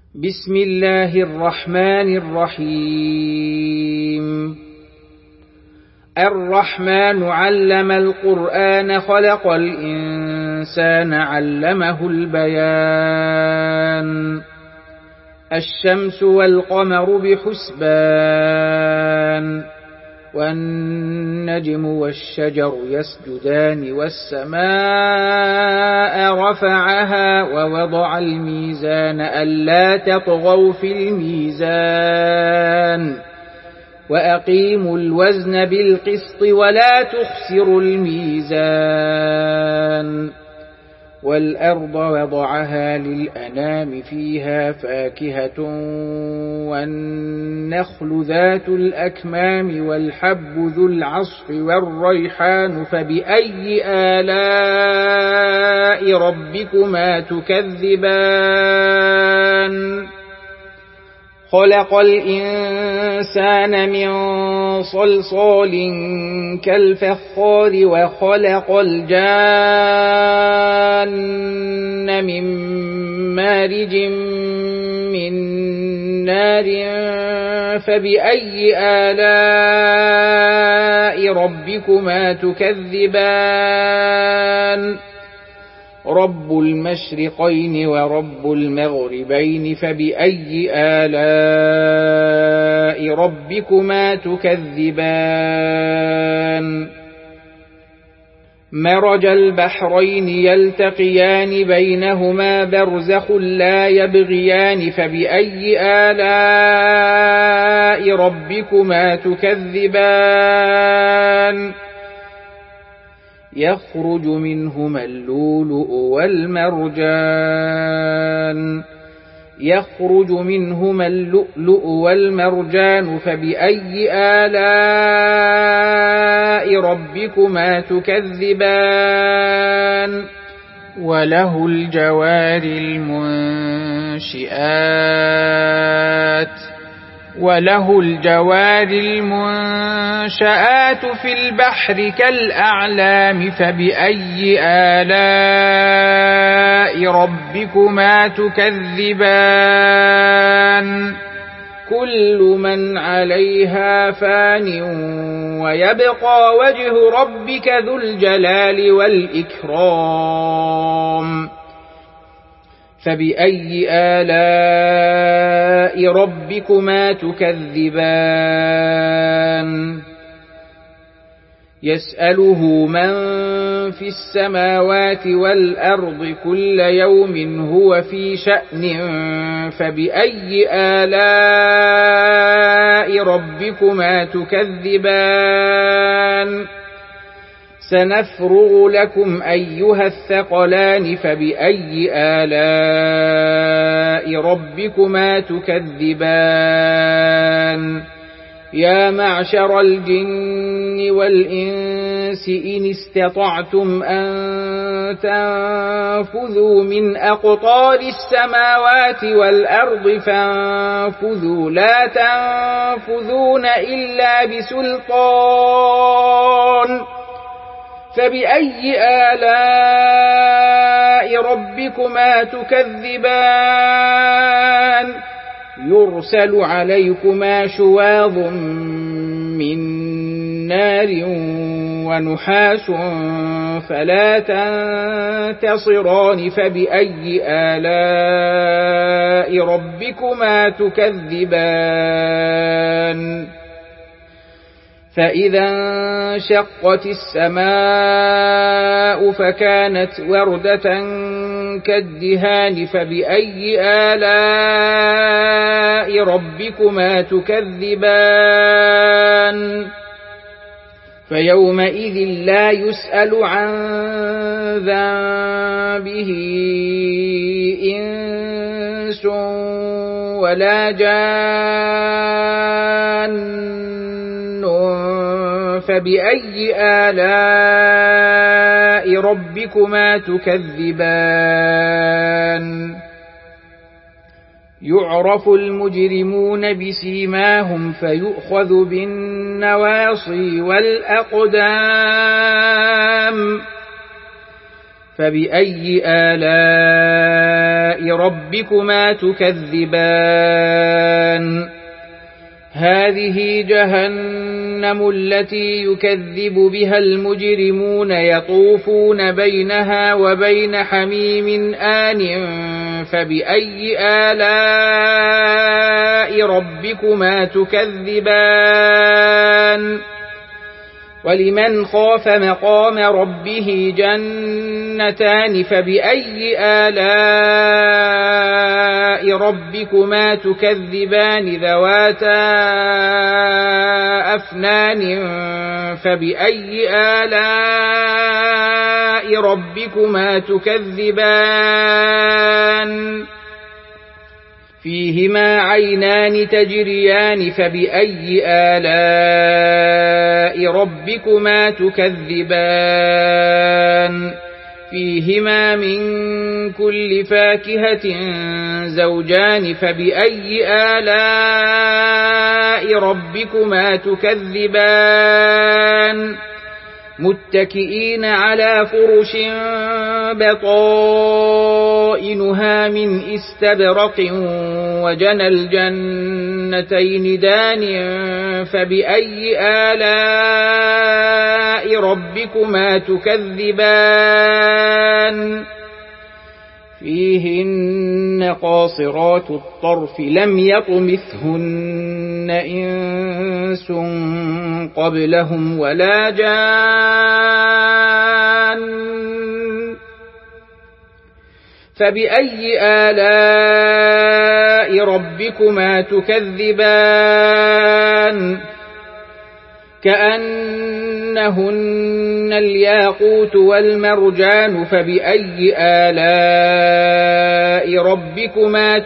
بسم الله الرحمن الرحيم. الرحمن علم القرآن خلق الإنسان علمه البيان. الشمس والقمر بحسبان والنجم والشجر يسجدان والسماء رفعها ووضع الميزان ألا تطغوا في الميزان وأقيموا الوزن بالقسط ولا تخسروا الميزان. والأرض وضعها للأنام فيها فاكهة والنخل ذات الأكمام والحب ذو العصف والريحان فبأي آلاء ربكما تكذبان. خلق الإنسان من صلصال كالفخار وخلق الجان من مارج من نار فبأي آلاء ربكما تكذبان. رب المشرقين ورب المغربين فبأي آلاء ربكما تكذبان. مرج البحرين يلتقيان بينهما برزخ لا يبغيان فبأي آلاء ربكما تكذبان. يخرج منهما اللؤلؤ والمرجان فبأي آلاء ربكما تكذبان. وله الجوار المنشآت في البحر كالأعلام فبأي آلاء ربكما تكذبان. كل من عليها فان ويبقى وجه ربك ذو الجلال والإكرام فبأي آلاء ربكما تكذبان. يسأله من في السماوات والأرض كل يوم هو في شأن فبأي آلاء ربكما تكذبان. سنفرغ لكم أيها الثقلان فبأي آلاء ربكما تكذبان. يا معشر الجن والإنس إن استطعتم أن تنفذوا من أقطار السماوات والأرض فانفذوا لا تنفذون إلا بسلطان فبأي آلاء ربكما تكذبان. يرسل عليكما شواظ من نار ونحاس فلا تنتصران فبأي آلاء ربكما تكذبان. فإذا انشقت السماء فكانت وردة كالدهان فبأي آلاء ربكما تكذبان. فيومئذ لا يسأل عن ذنبه إنس ولا جان فبأي آلاء ربكما تكذبان. يعرف المجرمون بسيماهم فيؤخذ بالنواصي والأقدام فبأي آلاء ربكما تكذبان هذه جهنم التي يكذب بها المجرمون يطوفون بينها وبين حميم آن فبأي آلاء ربكما تكذبان ولمن خاف مقام ربه جنتان فبأي آلاء ربكما تكذبان ذواتا أفنان فبأي آلاء ربكما تكذبان فيهما عينان تجريان فبأي آلاء ربكما تكذبان فيهما من كل فاكهة زوجان فبأي آلاء ربكما تكذبان متكئين على فرش بطائنها من استبرق وجنى الجنتين دان فبأي آلاء ربكما تكذبان فيهن قاصرات الطرف لم يطمثهن إنس قبلهم ولا جان فبأي آلاء ربكما تكذبان كأنهن الياقوت والمرجان فبأي آلاء ربكما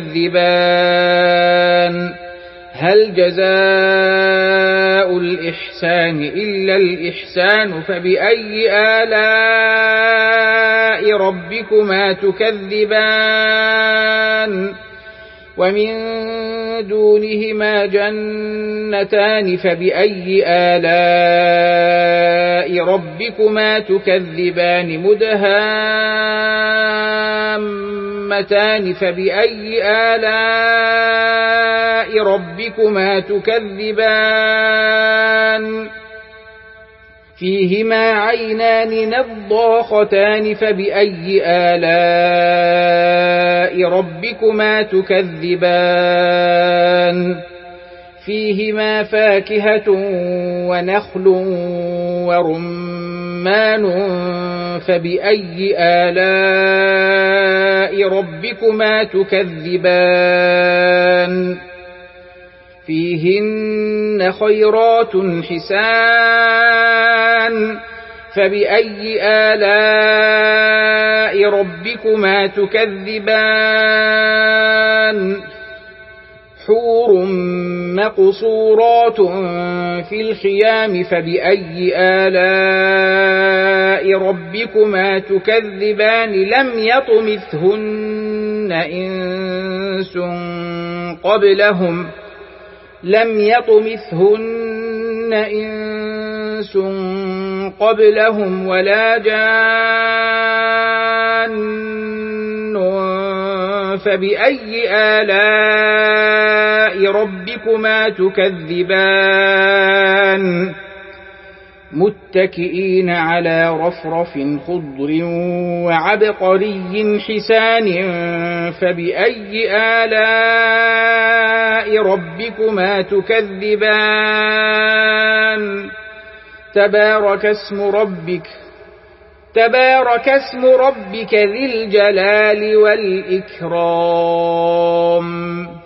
تكذبان هل جزاء الإحسان إلا الإحسان فبأي آلاء ربكما تكذبان ومن دونهما جنتان فبأي آلاء ربكما تكذبان مدهامتان فبأي آلاء ربكما تكذبان فيهما عينان نضاختان فبأي آلاء ربكما تكذبان فيهما فاكهة ونخل ورمان فبأي آلاء ربكما تكذبان فيهن خيرات حسان فبأي آلاء ربكما تكذبان حور مقصورات في الخيام فبأي آلاء ربكما تكذبان لم يطمثهن إنس قبلهم ولا جان فبأي آلاء ربكما تكذبان متكئين على رفرف خضر وعبقري حسان فبأي آلاء ربكما تكذبان تبارك اسم ربك ذي الجلال والإكرام